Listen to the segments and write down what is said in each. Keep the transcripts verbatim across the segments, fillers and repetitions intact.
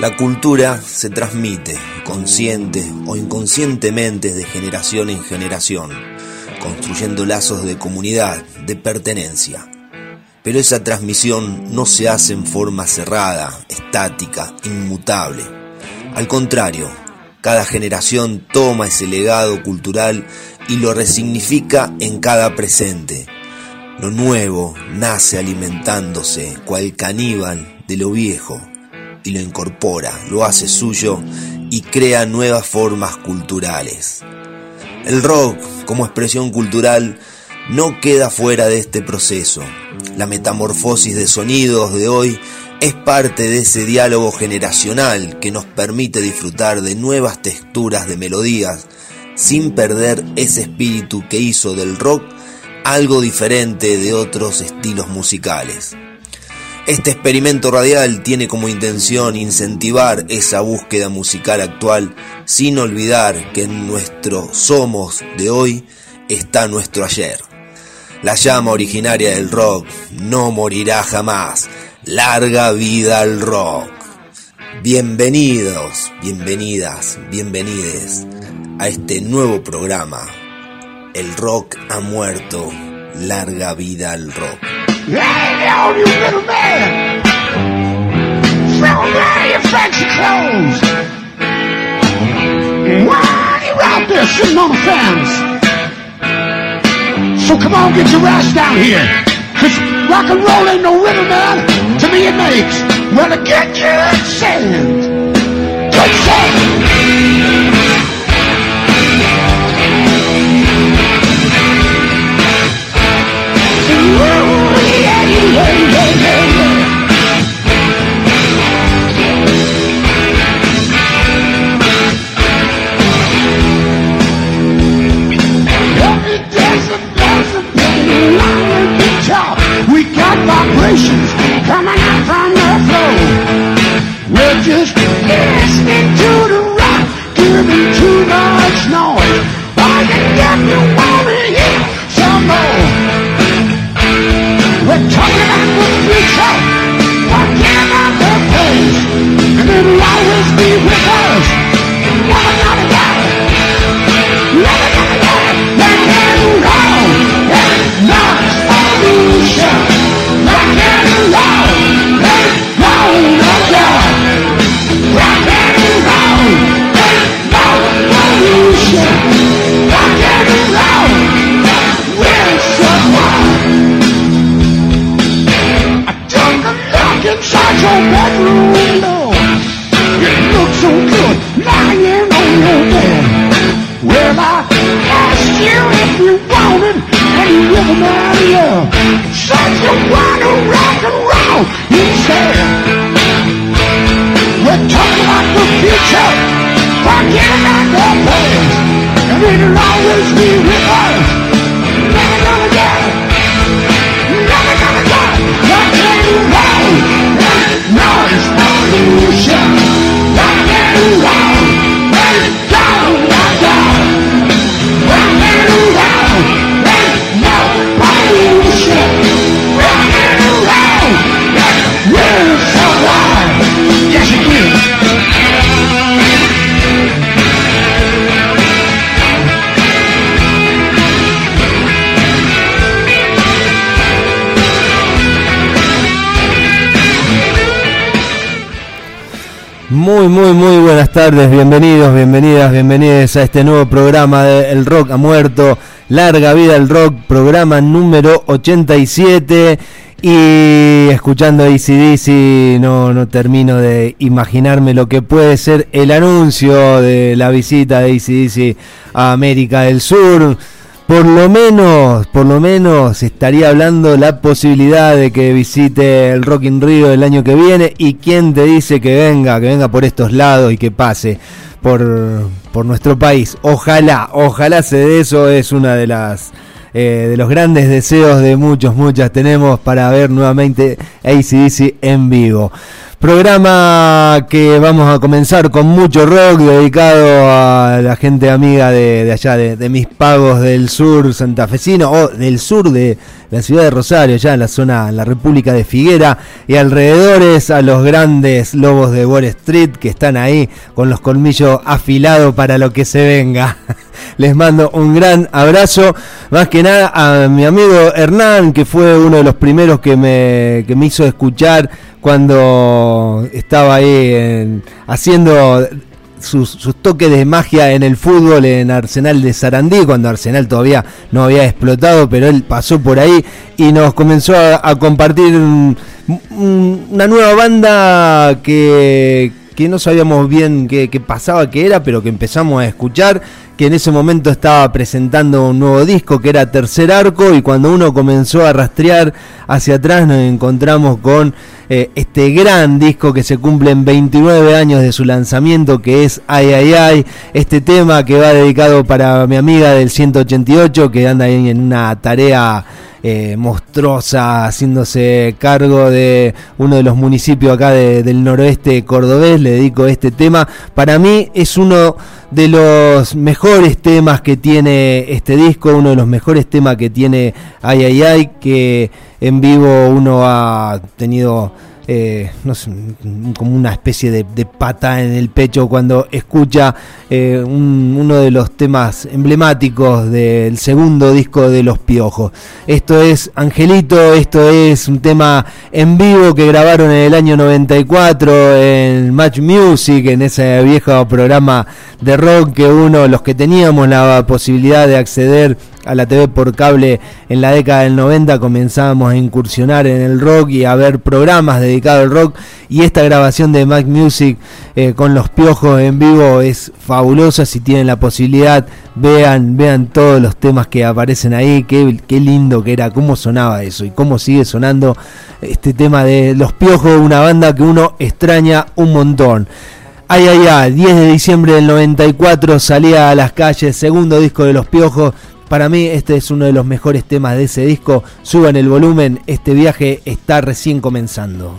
La cultura se transmite, consciente o inconscientemente, de generación en generación, construyendo lazos de comunidad, de pertenencia. Pero esa transmisión no se hace en forma cerrada, estática, inmutable. Al contrario, cada generación toma ese legado cultural y lo resignifica en cada presente. Lo nuevo nace alimentándose, cual caníbal, de lo viejo, y lo incorpora, lo hace suyo y crea nuevas formas culturales. El rock, como expresión cultural, no queda fuera de este proceso. La metamorfosis de sonidos de hoy es parte de ese diálogo generacional que nos permite disfrutar de nuevas texturas de melodías sin perder ese espíritu que hizo del rock algo diferente de otros estilos musicales. Este experimento radial tiene como intención incentivar esa búsqueda musical actual, sin olvidar que en nuestro somos de hoy está nuestro ayer. La llama originaria del rock no morirá jamás. Larga vida al rock. Bienvenidos, bienvenidas, bienvenides a este nuevo programa. El rock ha muerto. Larga vida al rock. Hey, all you little man, throw away your fancy clothes. Why are you out there sitting on the fence? So come on, get your ass down here, cause rock and roll ain't no rhythm, man. To me it makes, well, to get your sand, good sand. We got vibrations coming out from the floor. We're just listening to the rock, giving too much noise. Why you get me wanna hear some more? We're talking about the future, talking about the past, and it'll always be with us. Never gonna die, never gonna die. Rock and roll, and noise pollution. Rock and roll, and roll no God. Rock and roll, and noise pollution. Rock and roll, we're so wild. Inside your bedroom window, it looks so good lying on your bed. Well, I asked you if you wanted any rhythm out of you. Said you wanna rock and roll instead. We're talking about the future, forget about the past, and it'll always be with us. Never gonna die, never gonna die. Rock and roll. Noise pollution, rock and roll, let it go, let go. Rock and roll, let no pollution, rock and roll, we're so wild. Yes, it is. Muy, muy, muy buenas tardes, bienvenidos, bienvenidas, bienvenidas a este nuevo programa de El Rock ha muerto, larga vida al rock, programa número ochenta y siete, y escuchando A C D C no, no termino de imaginarme lo que puede ser el anuncio de la visita de A C D C a América del Sur. Por lo menos, por lo menos estaría hablando la posibilidad de que visite el Rock in Rio el año que viene, y quién te dice que venga, que venga por estos lados y que pase por, por nuestro país. Ojalá, ojalá se dé eso, es una de las eh, de los grandes deseos de muchos, muchas tenemos para ver nuevamente A C D C en vivo. Programa que vamos a comenzar con mucho rock, dedicado a la gente amiga de, de allá, de, de mis pagos del sur santafesino, o del sur de la ciudad de Rosario, ya en la zona, en la República de Figuera y alrededores, a los grandes lobos de Wall Street que están ahí con los colmillos afilados para lo que se venga. Les mando un gran abrazo, más que nada a mi amigo Hernán, que fue uno de los primeros que me, que me hizo escuchar cuando estaba ahí en, haciendo sus, sus toques de magia en el fútbol en Arsenal de Sarandí, cuando Arsenal todavía no había explotado, pero él pasó por ahí y nos comenzó a, a compartir un, un, una nueva banda que, que no sabíamos bien qué, qué pasaba, qué era, pero que empezamos a escuchar, que en ese momento estaba presentando un nuevo disco que era Tercer Arco, y cuando uno comenzó a rastrear hacia atrás nos encontramos con eh, este gran disco que se cumplen veintinueve años de su lanzamiento, que es Ay Ay Ay, este tema que va dedicado para mi amiga del ciento ochenta y ocho, que anda ahí en una tarea Eh, monstruosa, haciéndose cargo de uno de los municipios acá de, del noroeste cordobés. Le dedico este tema. Para mí es uno de los mejores temas que tiene este disco, uno de los mejores temas que tiene Ay Ay Ay, que en vivo uno ha tenido Eh, no sé, como una especie de, de pata en el pecho cuando escucha eh, un, uno de los temas emblemáticos del segundo disco de Los Piojos. Esto es Angelito, esto es un tema en vivo que grabaron en el año noventa y cuatro en Match Music, en ese viejo programa de rock que uno, los que teníamos la posibilidad de acceder a la T V por cable en la década del noventa, comenzamos a incursionar en el rock y a ver programas dedicados al rock, y esta grabación de Mac Music eh, con Los Piojos en vivo es fabulosa. Si tienen la posibilidad, vean vean todos los temas que aparecen ahí. Qué, qué lindo que era, cómo sonaba eso y cómo sigue sonando este tema de Los Piojos, una banda que uno extraña un montón. Ay Ay Ay, diez de diciembre del noventa y cuatro salía a las calles, segundo disco de Los Piojos. Para mí este es uno de los mejores temas de ese disco. Suban el volumen, este viaje está recién comenzando.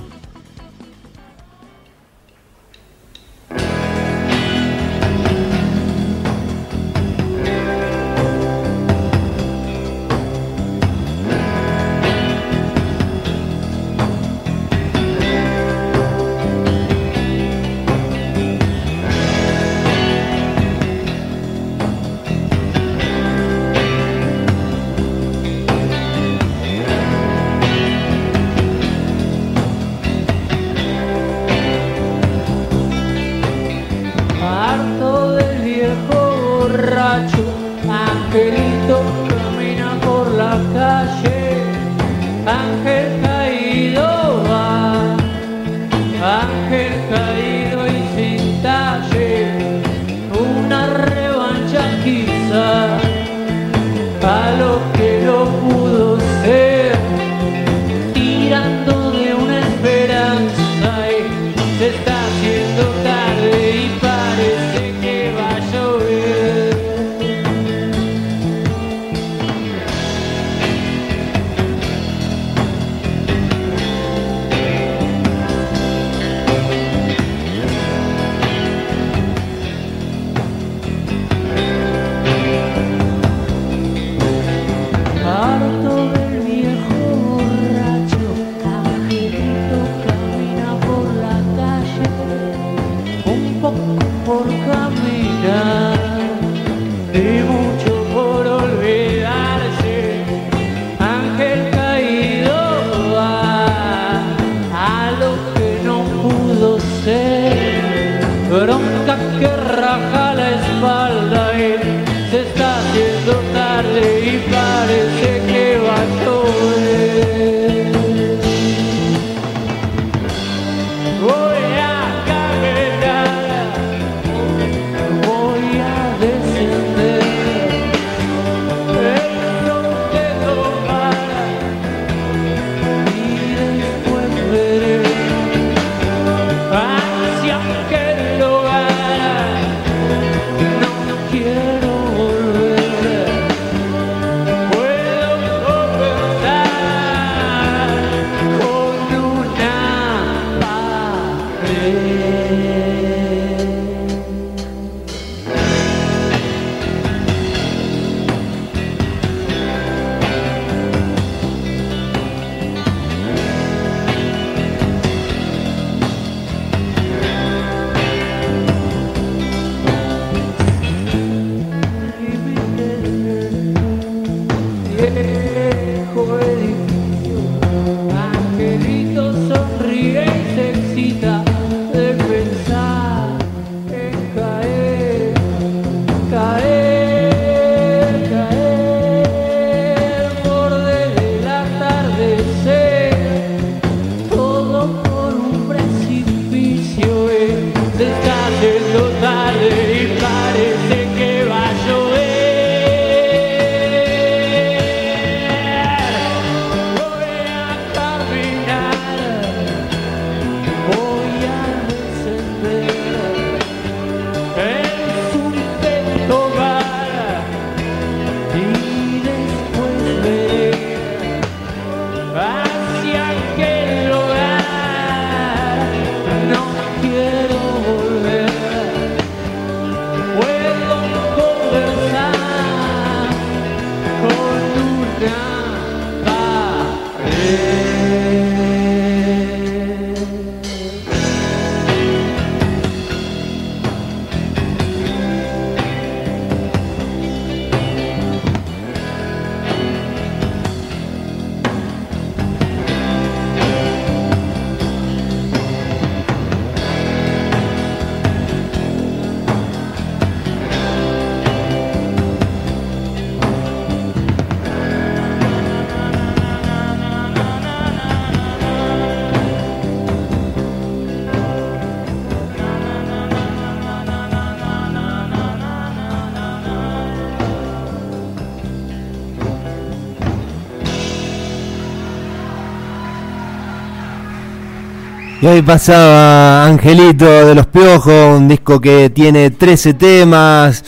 Y hoy pasaba Angelito de los Piojos, un disco que tiene trece temas,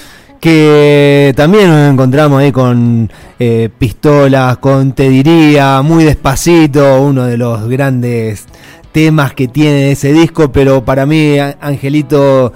que también nos encontramos ahí con eh, Pistolas, con Te Diría, Muy Despacito, uno de los grandes temas que tiene ese disco, pero para mí Angelito,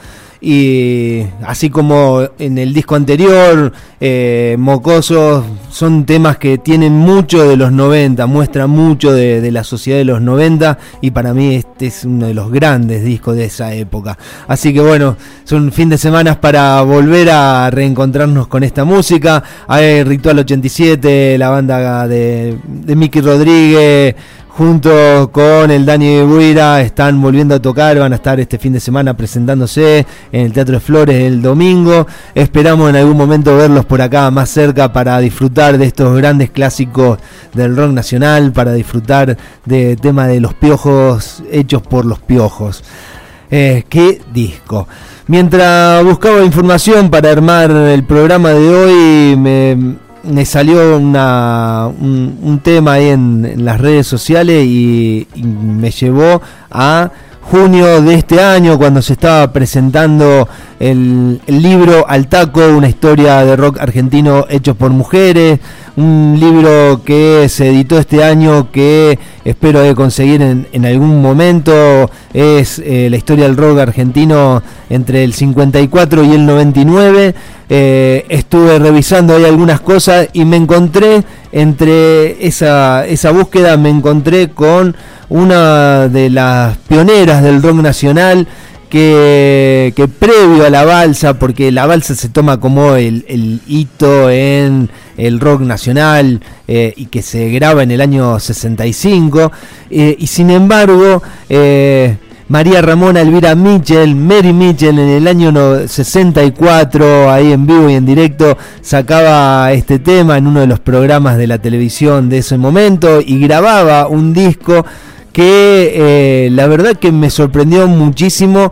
y así como en el disco anterior, eh, Mocosos, son temas que tienen mucho de los noventa, muestran mucho de, de la sociedad de los noventa, y para mí este es uno de los grandes discos de esa época. Así que bueno, son fin de semana para volver a reencontrarnos con esta música. Hay Ritual ochenta y siete, la banda de, de Miki Rodríguez, junto con el Dani Buira, están volviendo a tocar, van a estar este fin de semana presentándose en el Teatro de Flores el domingo. Esperamos en algún momento verlos por acá más cerca para disfrutar de estos grandes clásicos del rock nacional, para disfrutar de tema de Los Piojos hechos por Los Piojos. Eh, qué disco. Mientras buscaba información para armar el programa de hoy, me... me salió una, un, un tema ahí en, en las redes sociales y, y me llevó a junio de este año, cuando se estaba presentando el, el libro Al Taco, una historia de rock argentino hecho por mujeres, un libro que se editó este año, que espero de conseguir en, en algún momento. Es eh, la historia del rock argentino entre el cincuenta y cuatro y el noventa y nueve. Eh, estuve revisando ahí algunas cosas y me encontré, entre esa, esa búsqueda, me encontré con una de las pioneras del rock nacional, que, que previo a la balsa, porque la balsa se toma como el, el hito en el rock nacional, eh, y que se graba en el año sesenta y cinco, eh, y sin embargo eh, María Ramona Elvira Mitchell, Mary Mitchell, en el año sesenta y cuatro, ahí en vivo y en directo, sacaba este tema en uno de los programas de la televisión de ese momento y grababa un disco que eh, la verdad que me sorprendió muchísimo,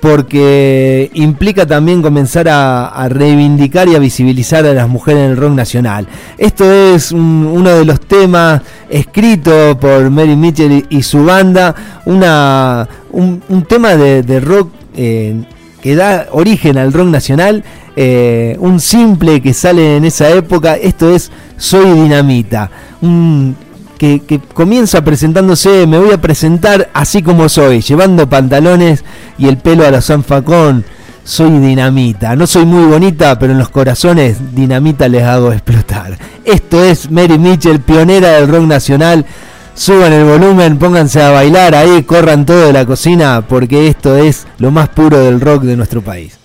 porque implica también comenzar a, a reivindicar y a visibilizar a las mujeres en el rock nacional. Esto es un, uno de los temas escritos por Mary Mitchell y, y su banda, una, un, un tema de, de rock eh, que da origen al rock nacional, eh, un simple que sale en esa época. Esto es Soy Dinamita, un Que, que comienza presentándose: me voy a presentar así como soy, llevando pantalones y el pelo a la zanfacón. Soy dinamita, no soy muy bonita, pero en los corazones dinamita les hago explotar. Esto es Mary Mitchell, pionera del rock nacional. Suban el volumen, pónganse a bailar ahí, corran todo de la cocina, porque esto es lo más puro del rock de nuestro país.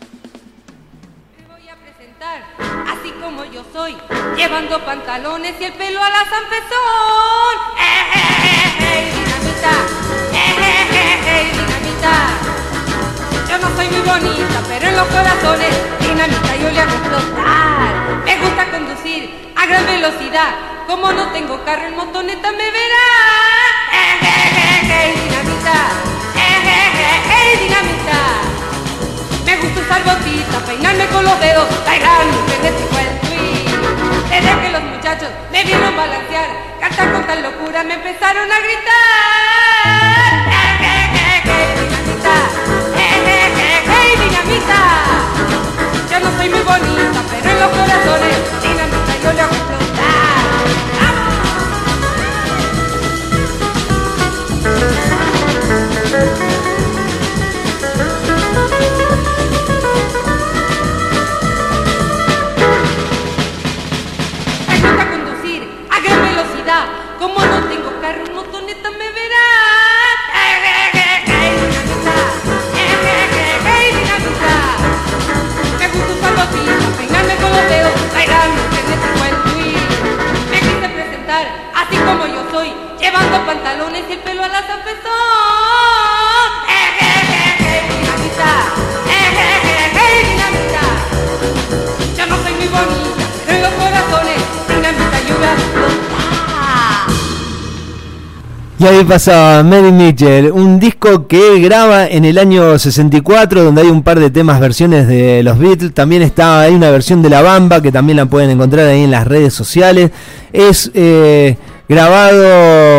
Llevando pantalones y el pelo a la zampezón. ¡Eh, eh, eh, eh, dinamita! ¡Eh, eh, eh, eh, dinamita! Yo no soy muy bonita, pero en los corazones, dinamita, yo le hago explotar. Me gusta conducir a gran velocidad. Como no tengo carro, en motoneta me verá. ¡Eh, eh, eh, eh, dinamita! ¡Eh, eh, eh, eh, dinamita! Me gusta usar botitas, peinarme con los dedos, bailar mi frenético el tweet. Desde que los muchachos me vieron balancear, cantar con tal locura, me empezaron a gritar. ¡Eh, eh, eh, eh, dinamita! ¡Eh, eh, eh, eh, dinamita! Yo no soy muy bonita, pero en los corazones, dinamita, yo le hago explotar. Como no tengo carro, en motoneta me verá. ¡Eh, eh, eh, eh, dinamita! ¡Eh, eh, eh, eh, dinamita! Me gusta usar botitas, peinarme con los dedos, bailar mi frenético el tweet. Me quise presentar así como yo soy, llevando pantalones y el pelo a la zampezón. ¡Eh, eh, eh, eh, dinamita! ¡Eh, eh, eh, eh, dinamita! Yo no soy muy bonita, pero en los corazones, dinamita, yo voy a explotar. Y ahí pasaba Mary Mitchell, un disco que graba en el año sesenta y cuatro, donde hay un par de temas, versiones de los Beatles. También está, hay una versión de La Bamba, que también la pueden encontrar ahí en las redes sociales. Es eh, grabado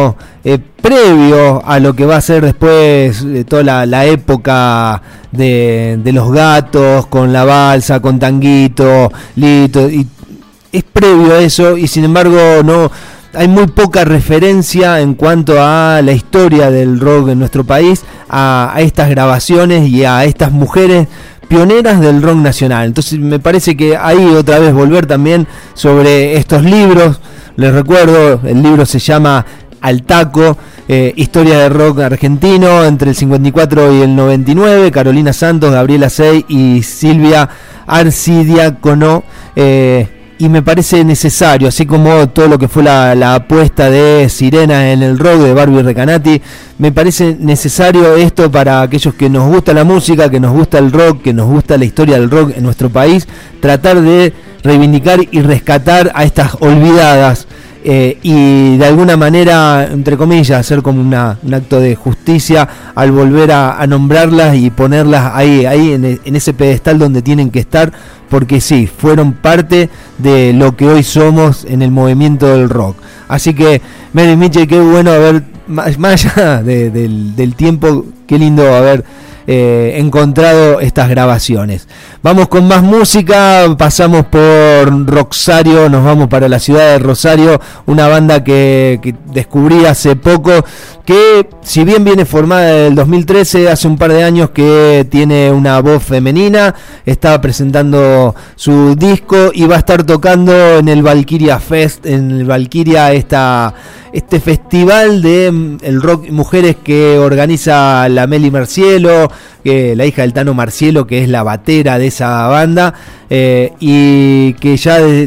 eh, previo a lo que va a ser después de toda la, la época de, de los Gatos, con la balsa, con Tanguito, Lito, y es previo a eso, y sin embargo no hay muy poca referencia en cuanto a la historia del rock en nuestro país, a, a estas grabaciones y a estas mujeres pioneras del rock nacional. Entonces me parece que ahí otra vez volver también sobre estos libros. Les recuerdo, el libro se llama Al Taco, eh, historia del rock argentino entre el cincuenta y cuatro y el noventa y nueve, Carolina Santos, Gabriela Sey y Silvia Arcidiácono. Eh, y me parece necesario, así como todo lo que fue la, la apuesta de Sirena en el rock de Barbie Recanati, me parece necesario esto para aquellos que nos gusta la música, que nos gusta el rock, que nos gusta la historia del rock en nuestro país, tratar de reivindicar y rescatar a estas olvidadas, eh, y de alguna manera, entre comillas, hacer como una, un acto de justicia al volver a, a nombrarlas y ponerlas ahí, ahí en, en ese pedestal donde tienen que estar, porque sí, fueron parte de lo que hoy somos en el movimiento del rock. Así que, Mary Mitchell, qué bueno haber, más, más allá de, del, del tiempo, qué lindo haber eh, encontrado estas grabaciones. Vamos con más música, pasamos por Rosario, nos vamos para la ciudad de Rosario, una banda que, que descubrí hace poco, que si bien viene formada en el dos mil trece, hace un par de años que tiene una voz femenina, está presentando su disco y va a estar tocando en el Valkyria Fest, en el Valkyria, esta, este festival de mm, el rock y mujeres que organiza la Meli Marcielo, que la hija del Tano Marcielo, que es la batera de esa banda, eh, y que ya de,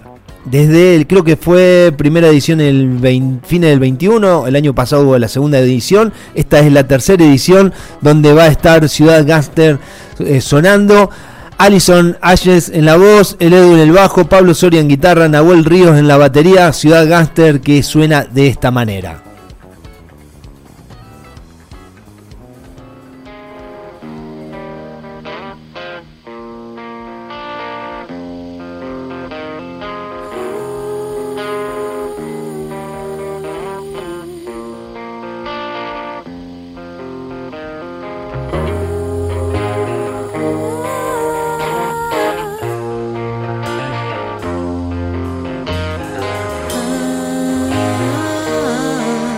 desde el, creo que fue primera edición el veinte, fines del veintiuno, el año pasado hubo la segunda edición, esta es la tercera edición donde va a estar Ciudad Gangster eh, sonando. Alison Ashes en la voz, el Edu en el bajo, Pablo Soria en guitarra, Nahuel Ríos en la batería, Ciudad Gangster que suena de esta manera. Ah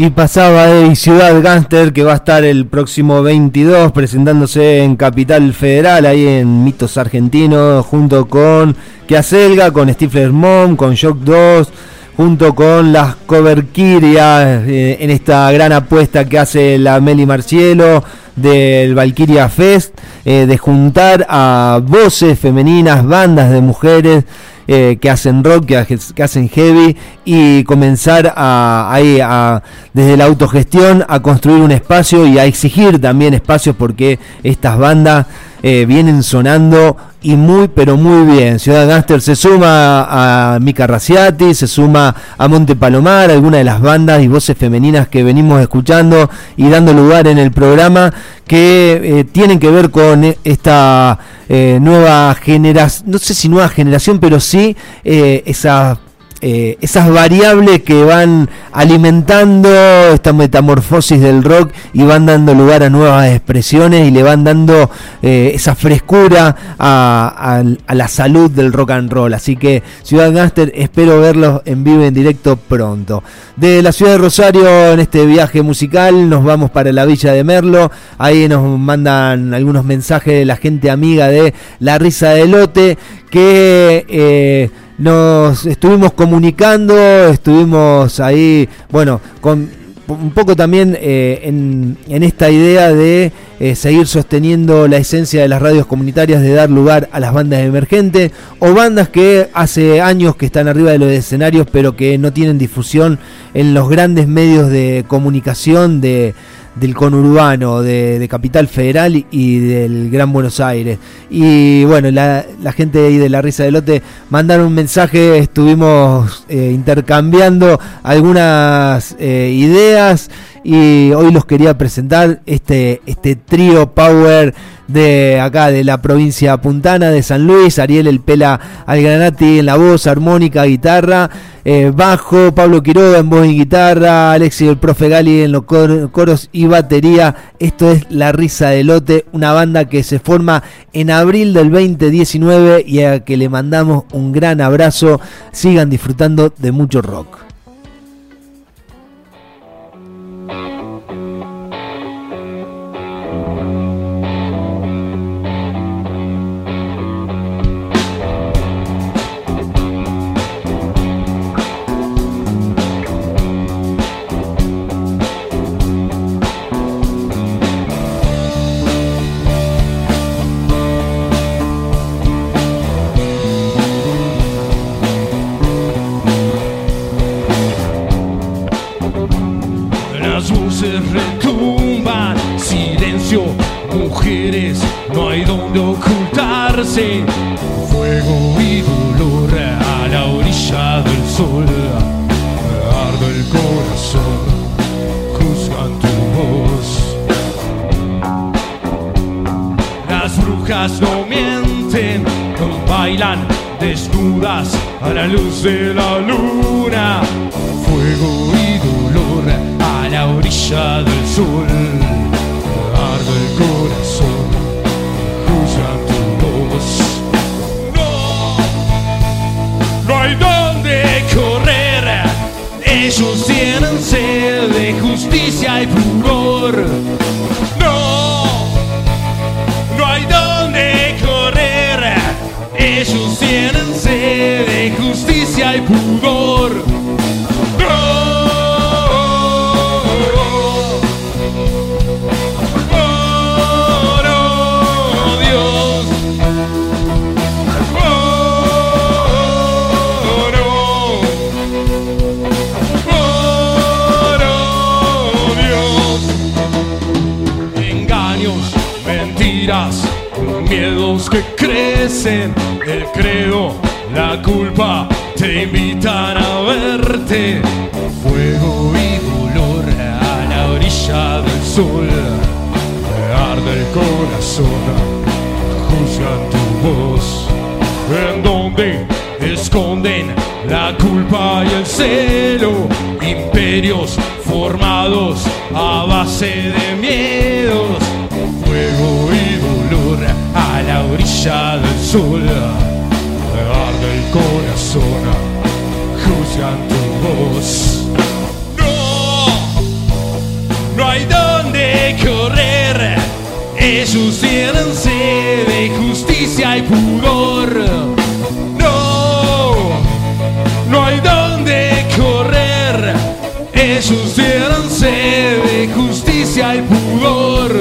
Y pasaba de Ciudad Gangster, que va a estar el próximo veintidós presentándose en Capital Federal, ahí en Mitos Argentinos, junto con Keaselga, con Stifler Mom, con Shock dos, junto con las Coverquirias, eh, en esta gran apuesta que hace la Meli Marcielo del Valkyria Fest, eh, de juntar a voces femeninas, bandas de mujeres, Eh, que hacen rock, que, que hacen heavy, y comenzar a, ahí a, desde la autogestión a construir un espacio y a exigir también espacios, porque estas bandas eh, vienen sonando y muy pero muy bien. Ciudad Gangster se suma a Mica Raciati, se suma a Monte Palomar, algunas de las bandas y voces femeninas que venimos escuchando y dando lugar en el programa, que eh, tienen que ver con esta eh, nueva generación, no sé si nueva generación, pero sí eh, esa Eh, esas variables que van alimentando esta metamorfosis del rock y van dando lugar a nuevas expresiones y le van dando eh, esa frescura a, a, a la salud del rock and roll. Así que Ciudad Gangster, espero verlos en vivo, en directo pronto. De la ciudad de Rosario, en este viaje musical, nos vamos para la Villa de Merlo. Ahí nos mandan algunos mensajes de la gente amiga de La Risa de Lote, que eh, nos estuvimos comunicando, estuvimos ahí, bueno, con un poco también eh, en, en esta idea de eh, seguir sosteniendo la esencia de las radios comunitarias, de dar lugar a las bandas emergentes o bandas que hace años que están arriba de los escenarios pero que no tienen difusión en los grandes medios de comunicación de del conurbano, de, de Capital Federal y del Gran Buenos Aires. Y bueno, la, la gente ahí de La Risa de Lote mandaron un mensaje, estuvimos eh, intercambiando algunas eh, ideas y hoy los quería presentar, este, este trío power de acá de la provincia puntana de San Luis. Ariel El Pela Algranati en la voz, armónica, guitarra, eh, bajo, Pablo Quiroga en voz y guitarra, Alexis el Profe Gali en los cor- coros y batería. Esto es La Risa de Lote, una banda que se forma en abril del veinte diecinueve y a que le mandamos un gran abrazo. Sigan disfrutando de mucho rock. Fuego y dolor a la orilla del sol, arde el corazón, juzgan tu voz. Las brujas no mienten, bailan desnudas a la luz de la luna. Fuego y dolor a la orilla del sol, arde el corazón, juzgan tu voz. No hay donde correr, ellos tienen sed de justicia y pudor. No, no hay donde correr, ellos tienen sed de justicia y pudor. Miedos que crecen, el credo, la culpa te invitan a verte. Fuego y dolor a la orilla del sol, arde el corazón, juzgan tu voz. En donde esconden la culpa y el celo, imperios formados a base de miedos. Fuego y dolor a la orilla del sol, arde el corazón, juzgan tu voz. No, no hay donde correr. Ellos tienen sed de justicia y pudor. No, no hay donde correr. Ellos tienen sed de justicia y pudor.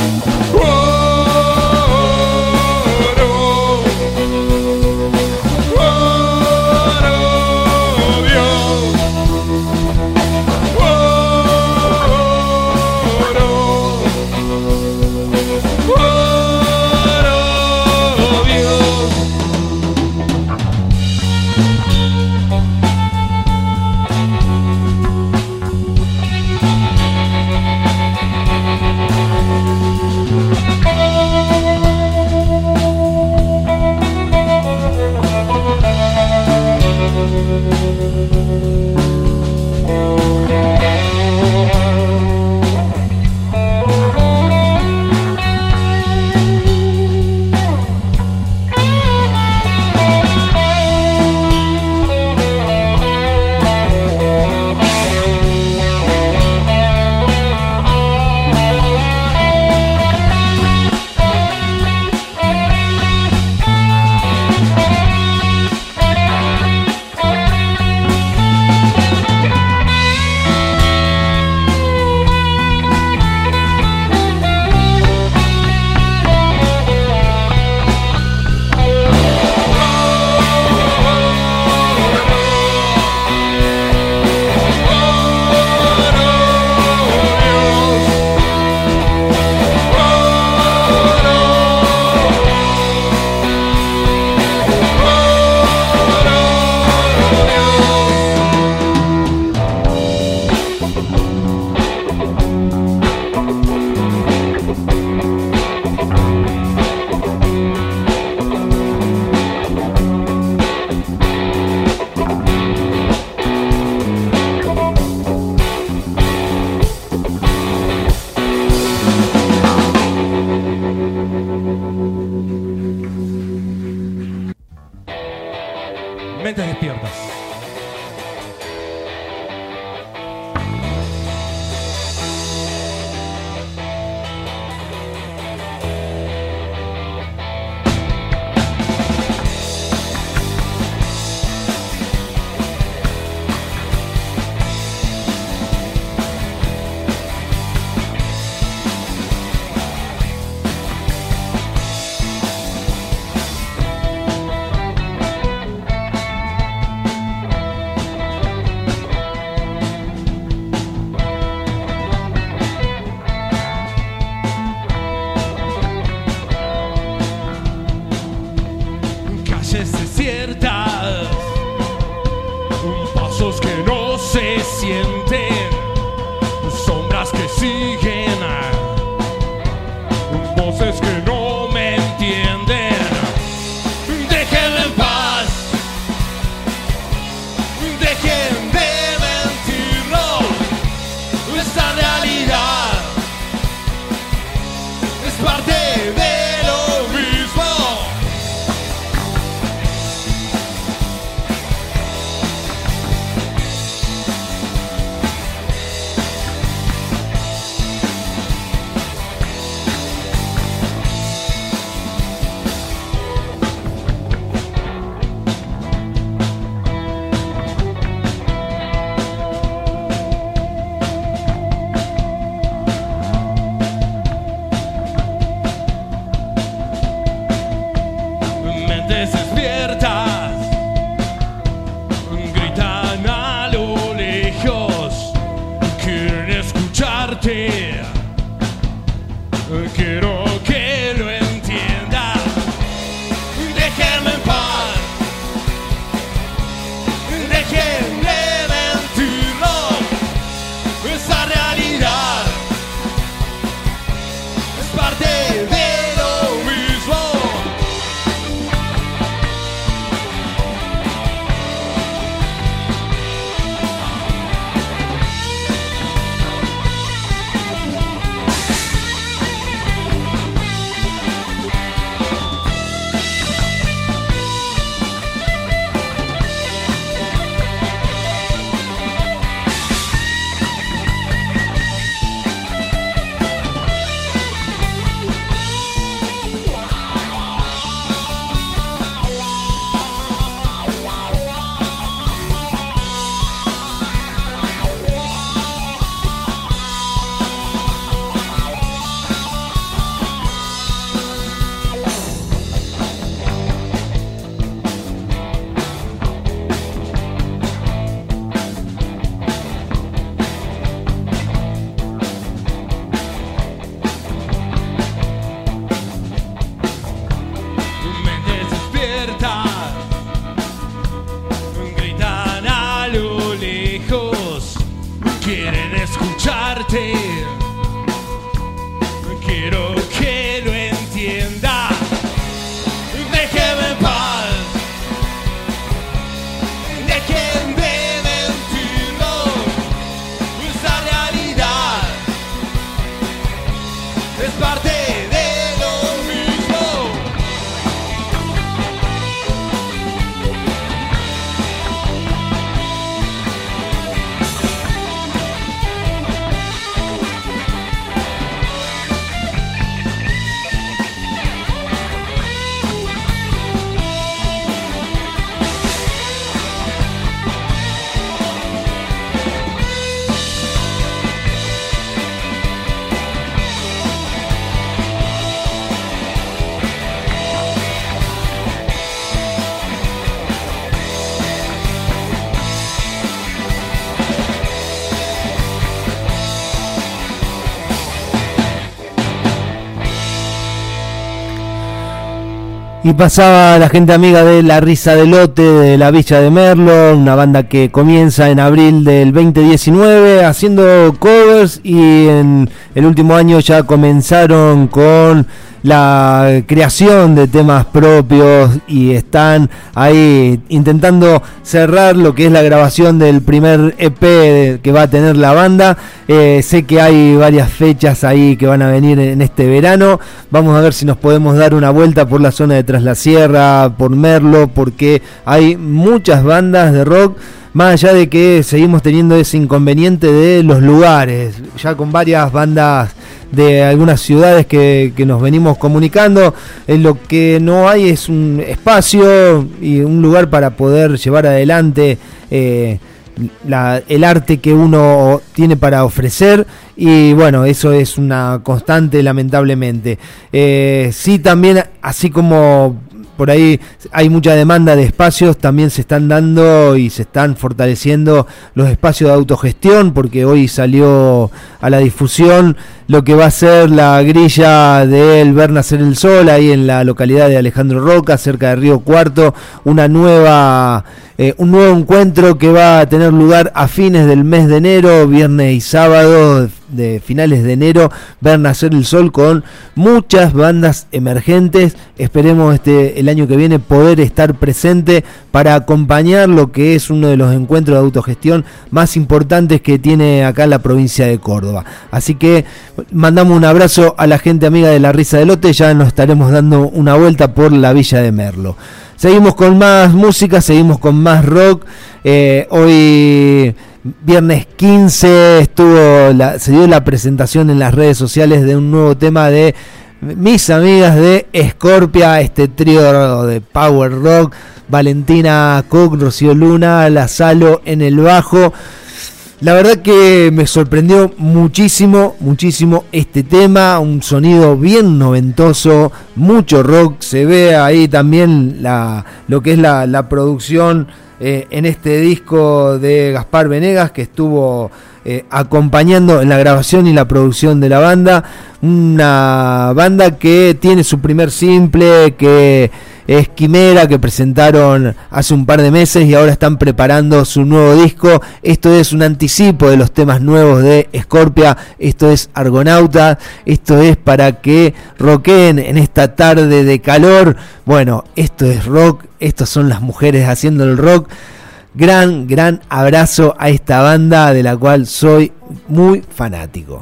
Mentes despiertas. Calles desiertas, pasos que no se sienten, sombras que siguen, voces que no me entienden. Déjenme en paz, dejen de mentirnos. Esta realidad es parte de lo mismo. Mentes despiertas gritan a lo lejos, quieren escucharte, quiero que lo entiendas. Déjenme en paz, dejen de mentirnos. Esa realidad es parte de lo mismo. parte. Quiero que lo entienda. Déjeme en paz. Dejen de mentirnos. Esa realidad es parte de lo mismo. Y pasaba la gente amiga de La Risa de Lote de la Villa de Merlo, una banda que comienza en abril del veinte diecinueve haciendo covers y en el último año ya comenzaron con la creación de temas propios y están ahí intentando cerrar lo que es la grabación del primer E P que va a tener la banda. Eh, sé que hay varias fechas ahí que van a venir en este verano. Vamos a ver si nos podemos dar una vuelta por la zona de Tras la Sierra, por Merlo, porque hay muchas bandas de rock. Más allá de que seguimos teniendo ese inconveniente de los lugares, ya con varias bandas de algunas ciudades que, que nos venimos comunicando, eh, lo que no hay es un espacio y un lugar para poder llevar adelante eh, la, el arte que uno tiene para ofrecer, y bueno, eso es una constante lamentablemente. Eh, sí, también, así como por ahí hay mucha demanda de espacios, también se están dando y se están fortaleciendo los espacios de autogestión, porque hoy salió a la difusión lo que va a ser la grilla del Ver Nacer el Sol, ahí en la localidad de Alejandro Roca, cerca de Río Cuarto, una nueva, eh, un nuevo encuentro que va a tener lugar a fines del mes de enero, viernes y sábado de finales de enero, Ver Nacer el Sol, con muchas bandas emergentes. Esperemos este el año que viene poder estar presente para acompañar lo que es uno de los encuentros de autogestión más importantes que tiene acá la provincia de Córdoba. Así que mandamos un abrazo a la gente amiga de La Risa de Lote, ya nos estaremos dando una vuelta por la Villa de Merlo. Seguimos con más música, seguimos con más rock. Eh, hoy viernes quince estuvo la, se dio la presentación en las redes sociales de un nuevo tema de mis amigas de Scorpia, este trío de power rock, Valentina Cook, Rocío Luna, La Salo en el bajo. La verdad que me sorprendió muchísimo, muchísimo este tema, un sonido bien noventoso, mucho rock, se ve ahí también la, lo que es la, la producción eh, en este disco de Gaspar Venegas, que estuvo eh, acompañando en la grabación y la producción de la banda, una banda que tiene su primer simple, que es Quimera, que presentaron hace un par de meses y ahora están preparando su nuevo disco. Esto es un anticipo de los temas nuevos de Scorpia, esto es Argonauta, esto es para que rockeen en esta tarde de calor. Bueno, esto es rock, estos son las mujeres haciendo el rock. Gran, gran abrazo a esta banda de la cual soy muy fanático.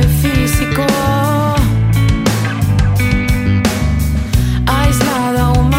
Físico, aislada,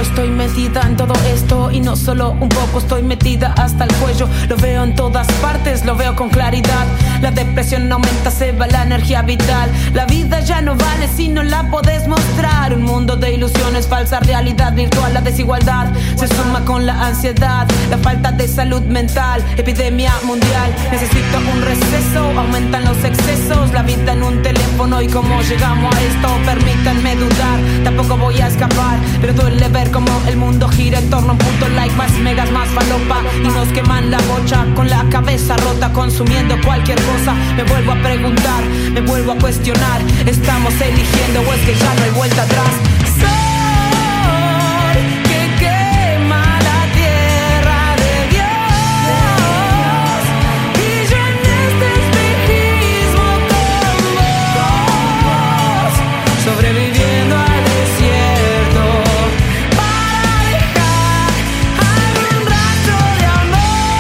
estoy metida en todo esto y no solo un poco, estoy metida hasta el cuello. Lo veo en todas partes, lo veo con claridad. La depresión aumenta, se va la energía vital. La vida ya no vale si no la podés mostrar. Un mundo de ilusiones, falsa realidad virtual. La desigualdad se suma con la ansiedad, la falta de salud mental, epidemia mundial. Necesito un receso, aumentan los excesos. La vida en un teléfono y cómo llegamos a esto. Permítanme dudar, tampoco voy a escapar, pero duele ver cómo el mundo gira en torno a un punto like, más megas, más falopa, y nos queman la bocha con la cabeza rota, consumiendo cualquier cosa. Me vuelvo a preguntar, me vuelvo a cuestionar, ¿estamos eligiendo o es que ya no hay vuelta atrás? Sol que quema la tierra de Dios, y yo en este espejismo con vos, sobreviviendo al desierto para dejar algún rastro de amor.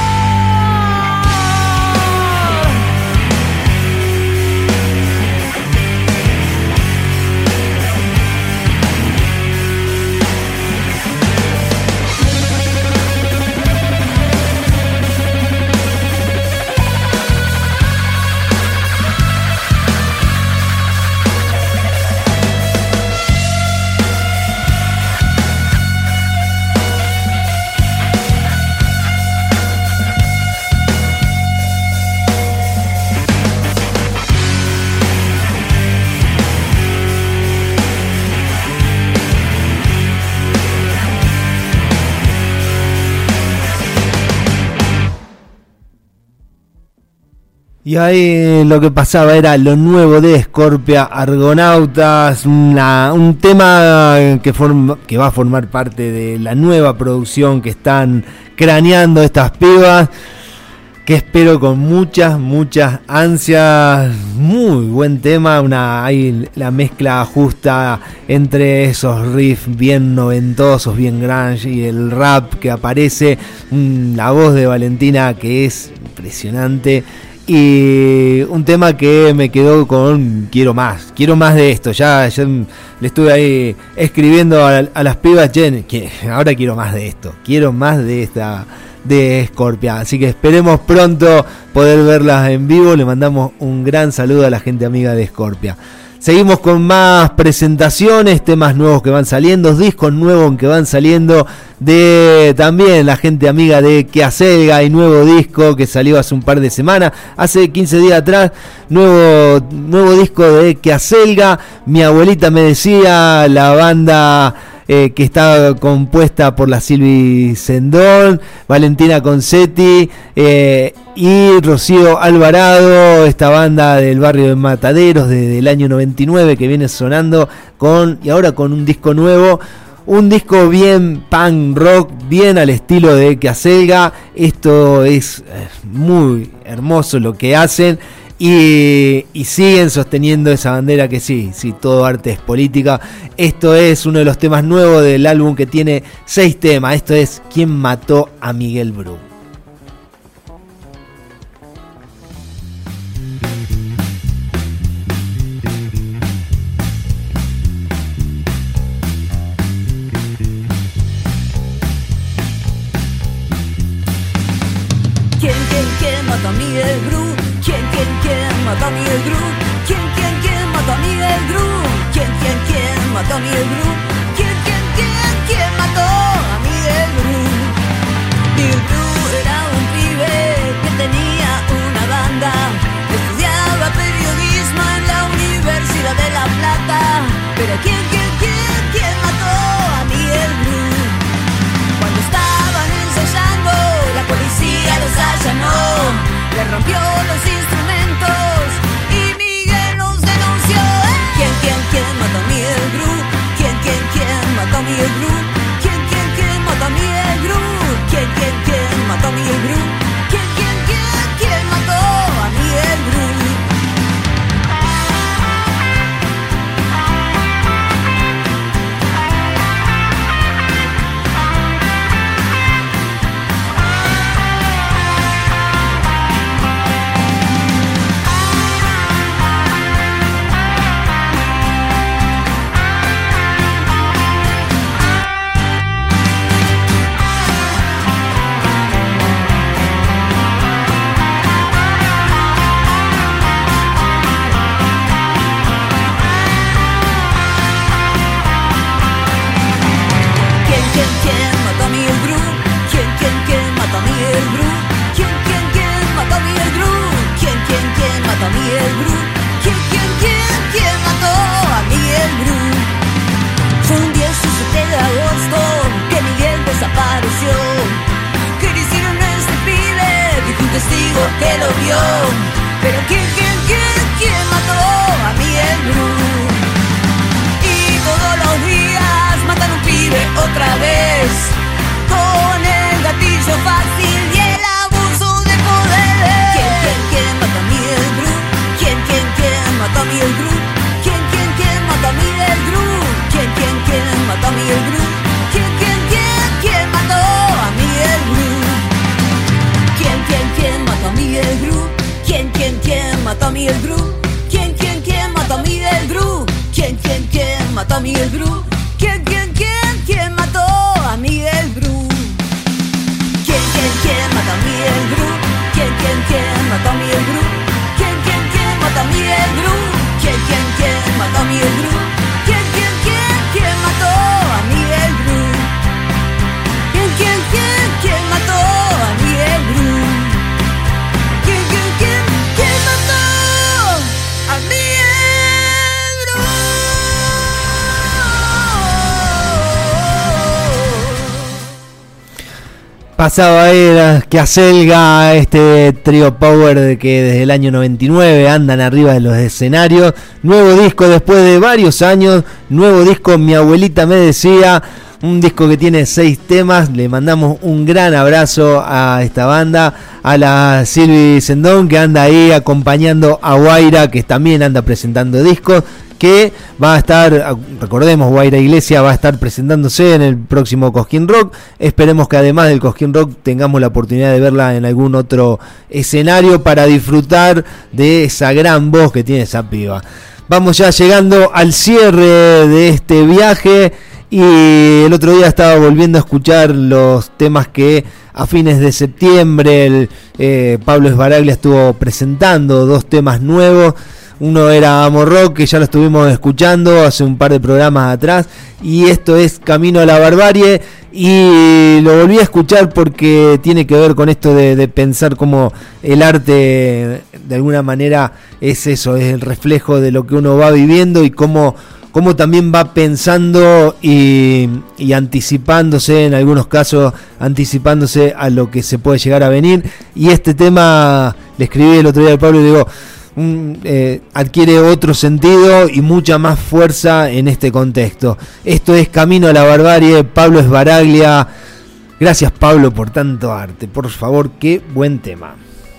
Y ahí lo que pasaba era lo nuevo de Scorpia, Argonautas, una, un tema que, forma, que va a formar parte de la nueva producción que están craneando estas pibas, que espero con muchas, muchas ansias. Muy buen tema, una, hay la mezcla justa entre esos riffs bien noventosos, bien grunge, y el rap que aparece, la voz de Valentina que es impresionante. Y un tema que me quedó con quiero más, quiero más de esto. Ya, ya le estuve ahí escribiendo a, a las pibas, che, que ahora quiero más de esto, quiero más de esta, de Scorpia. Así que esperemos pronto poder verlas en vivo. Le mandamos un gran saludo a la gente amiga de Scorpia. Seguimos con más presentaciones, temas nuevos que van saliendo, discos nuevos que van saliendo de también la gente amiga de Que Acelga. Hay nuevo disco que salió hace un par de semanas, hace quince días atrás, nuevo, nuevo disco de Que Acelga. Mi abuelita me decía, la banda eh, que está compuesta por la Silvi Sendón, Valentina Concetti eh, y Rocío Alvarado, esta banda del barrio de Mataderos desde el año noventa y nueve que viene sonando con, y ahora con un disco nuevo, un disco bien punk rock, bien al estilo de Que Acelga. Esto es muy hermoso lo que hacen y, y siguen sosteniendo esa bandera que sí, sí, todo arte es política. Esto es uno de los temas nuevos del álbum que tiene seis temas. Esto es ¿Quién mató a Miguel Bru? ¿Quién, quién, quién mató a Miguel Bru? ¿Quién, quién, quién mató a Miguel Bru? ¿Quién, quién, quién mató a Miguel Bru? ¿Quién, quién, quién mató a Miguel Bru? ¿Quién, quién, quién, quién mató a Miguel Bru? Miguel Bru era un pibe que tenía una banda, estudiaba periodismo en la Universidad de La Plata. Pero ¿quién, quién, quién, quién mató a Miguel Bru? Cuando estaban ensayando, la policía los allanó, le rompió los instrumentos y Miguel nos denunció. ¿Quién, quién, quién mató a Miguel Bru? ¿Quién, quién, quién mató a Miguel Bru? ¿Quién, quién, quién mató a Miguel Bru? ¿Quién, quién, quién mató a Miguel Bru? ¿Quién, quién, quién, quién mató a Miguel Bru? testigo que lo vio. Pero ¿quién, quién, quién, quién mató a Miguel Bru? Y todos los días matan a un pibe otra vez, con el gatillo fácil y el abuso de poder. ¿Quién, quién, quién mató a Miguel Bru? ¿Quién, quién, quién mató a Miguel Bru? ¿Quién, quién, quién mató a Miguel Bru? ¿Quién, quién, quién mató a Miguel Bru? ¿Quién, quién, quién, quién mató a Miguel Bru? ¿Quién, quién, quién mató a Miguel Bru? ¿Quién, quién, quién mató a Miguel Bru? ¿Quién, quién, quién mató a Miguel Bru? ¿Quién, quién, quién mató a Miguel Bru? ¿Quién, quién, quién, quién mató a Miguel Bru? ¿Quién, quién, quién mató a Miguel Bru? ¿Quién, quién, quién mató a Miguel Bru? ¿Quién, quién, quién mató a Miguel Bru? ¿Quién, quién, quién mató a Miguel Bru? ¿Quién, quién, quién, quién mató a Miguel Bru? ¿Quién, quién, quién, quién mató a Miguel Bru? ¿Quién, quién, quién, quién mató a Miguel Bru? Pasaba era que acelga este trío power de que desde el año noventa y nueve andan arriba de los escenarios. Nuevo disco después de varios años, nuevo disco Mi Abuelita Me Decía, un disco que tiene seis temas. Le mandamos un gran abrazo a esta banda, a la Silvi Sendón que anda ahí acompañando a Guaira, que también anda presentando discos, que va a estar, recordemos, Guaira Iglesia va a estar presentándose en el próximo Cosquín Rock. Esperemos que además del Cosquín Rock tengamos la oportunidad de verla en algún otro escenario para disfrutar de esa gran voz que tiene esa piba. Vamos ya llegando al cierre de este viaje, y el otro día estaba volviendo a escuchar los temas que a fines de septiembre el, eh, Pablo Esbaraglia estuvo presentando, dos temas nuevos. Uno era Amor Rock, que ya lo estuvimos escuchando hace un par de programas atrás, y esto es Camino a la Barbarie, y lo volví a escuchar porque tiene que ver con esto de, de pensar cómo el arte de alguna manera es eso, es el reflejo de lo que uno va viviendo, y cómo, cómo también va pensando y, y anticipándose, en algunos casos anticipándose a lo que se puede llegar a venir. Y este tema le escribí el otro día al Pablo y le digo, Un, eh, adquiere otro sentido y mucha más fuerza en este contexto. Esto es Camino a la Barbarie, Pablo Esbaraglia. Gracias, Pablo, por tanto arte. Por favor, qué buen tema.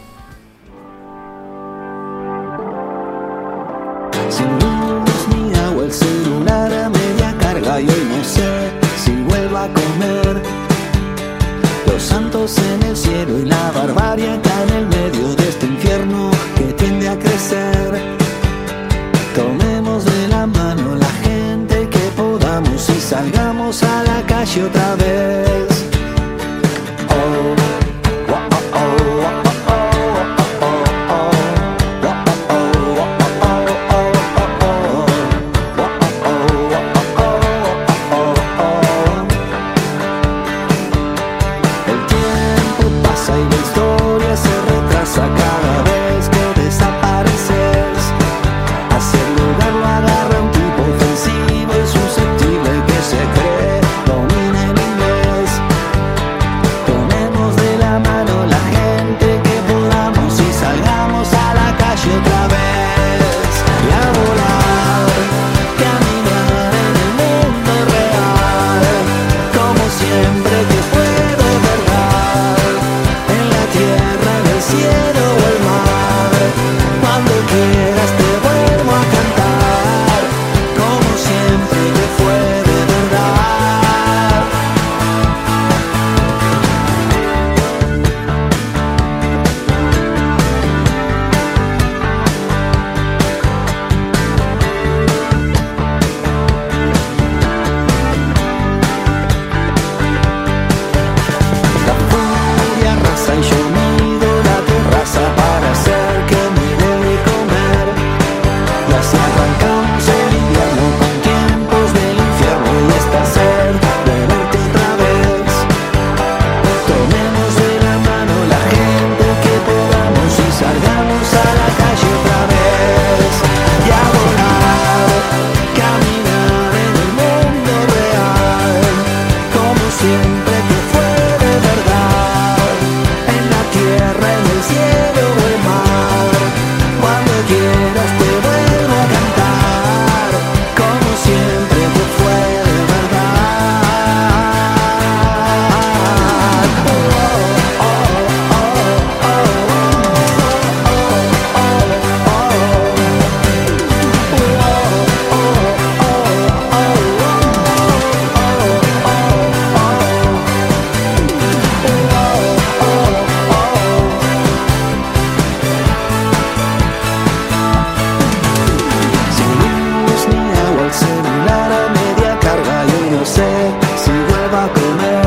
Sin luz ni agua, el celular a media carga, y hoy no sé si vuelvo a comer. Los santos en el cielo y la barbarie acá en el medio de este infierno que tiende a crecer. Tomemos de la mano la gente que podamos y salgamos a la calle otra vez. Oh. Cada vez que desapareces, hacer lugar lo agarra un tipo ofensivo y susceptible que se cree domina el inglés.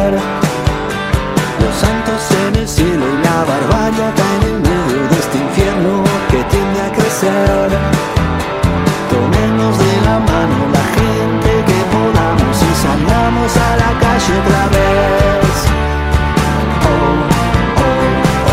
caer. Los santos en el cielo y la barbarie acá en el medio de este infierno que tiende a crecer. Tomemos de la mano la gente que podamos y salgamos a la calle otra vez. Oh, oh, oh.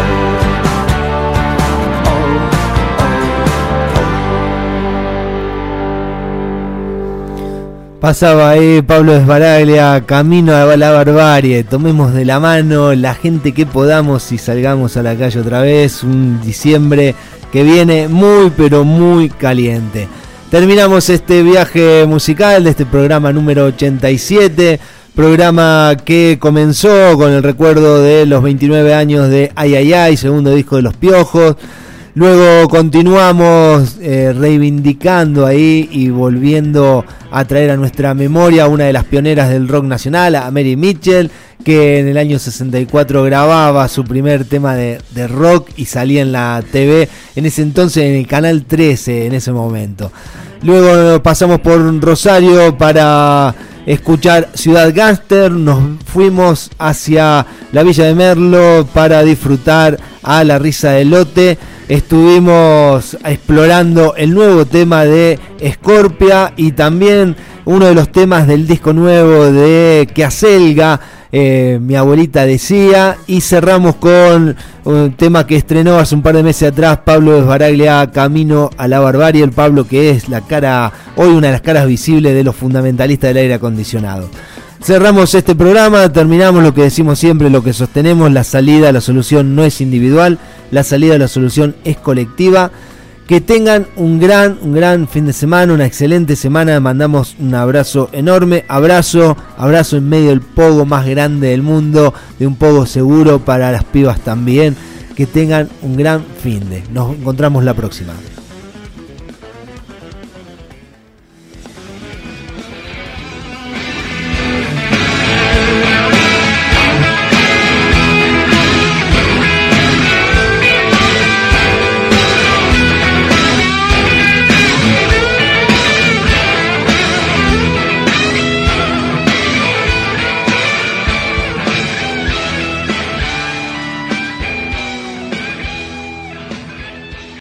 Pasaba ahí Pablo Esbaraglia, Camino a la Barbarie. Tomemos de la mano la gente que podamos y salgamos a la calle otra vez. Un diciembre que viene muy pero muy caliente. Terminamos este viaje musical de este programa número ochenta y siete. Programa que comenzó con el recuerdo de los veintinueve años de Ay Ay Ay, segundo disco de Los Piojos. Luego continuamos eh, reivindicando ahí y volviendo a traer a nuestra memoria a una de las pioneras del rock nacional, a Mary Mitchell, que en el año sesenta y cuatro grababa su primer tema de, de rock y salía en la T V, en ese entonces en el canal trece, en ese momento. Luego pasamos por Rosario para escuchar Ciudad Gangster, nos fuimos hacia la Villa de Merlo para disfrutar a La Risa de Lote. Estuvimos explorando el nuevo tema de Scorpia y también uno de los temas del disco nuevo de Queaselga, eh, Mi Abuelita Decía, y cerramos con un tema que estrenó hace un par de meses atrás Pablo Esbaraglia, Camino a la Barbarie. El Pablo que es la cara, hoy una de las caras visibles de los fundamentalistas del aire acondicionado. Cerramos este programa, terminamos lo que decimos siempre, lo que sostenemos: la salida, la solución no es individual, la salida, la solución es colectiva. Que tengan un gran, un gran fin de semana, una excelente semana. Mandamos un abrazo enorme, abrazo, abrazo en medio del pogo más grande del mundo, de un pogo seguro para las pibas también. Que tengan un gran fin de. Nos encontramos la próxima.